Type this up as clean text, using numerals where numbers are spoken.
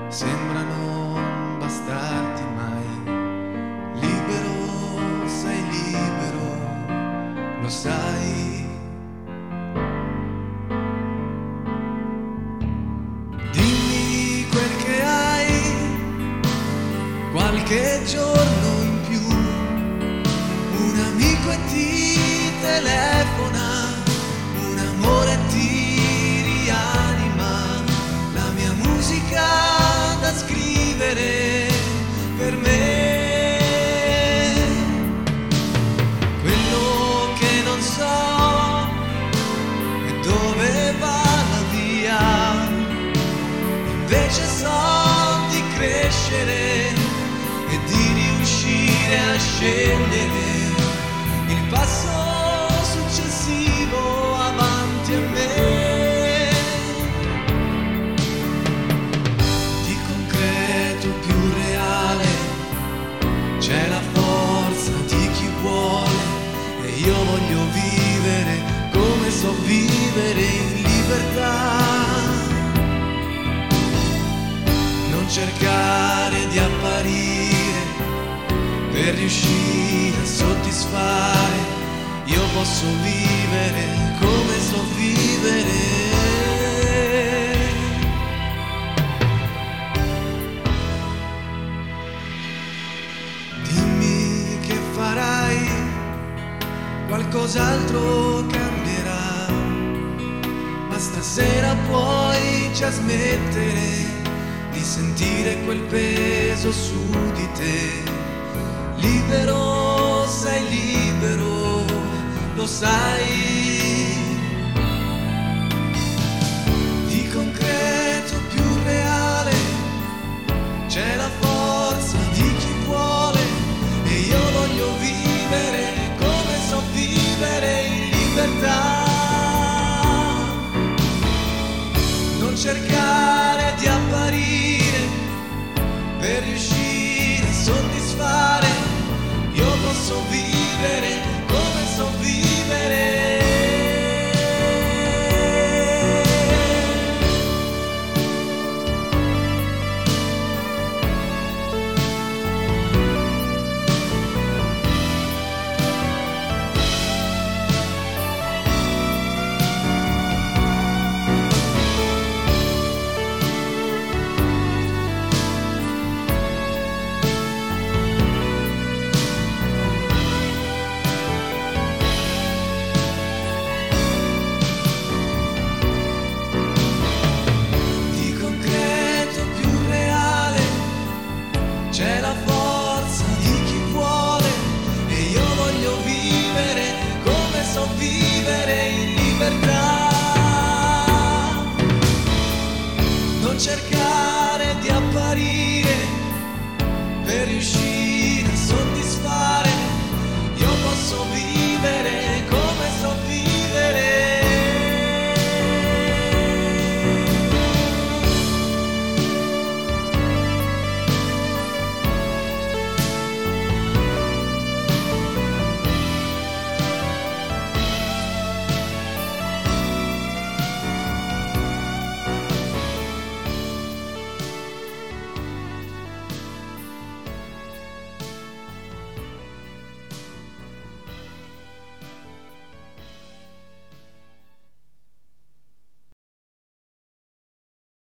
sembra non bastarti mai. Libero, sei libero, lo sai. Dimmi quel che hai, qualche giorno in più, un amico e ti telefona, un amore ti rianima, la mia musica da scrivere per me. Quello che non so è dove va la via, invece so di crescere e di riuscire a scegliere il passo successivo avanti a me. Di concreto più reale c'è la forza di chi vuole, e io voglio vivere come so vivere in libertà. Non cercare di apparire per riuscire a soddisfare, io posso vivere come so vivere. Dimmi che farai, qualcos'altro cambierà, ma stasera puoi già smettere di sentire quel peso su di te. Libero, sei libero, lo sai. Di concreto più reale c'è la forza di chi vuole, e io voglio vivere come so vivere in libertà. Non cercare di apparire per riuscire a soddisfare, io posso vivere come so vivere. C'è la forza di chi vuole, e io voglio vivere come so vivere in libertà. Non cercare di apparire per riuscire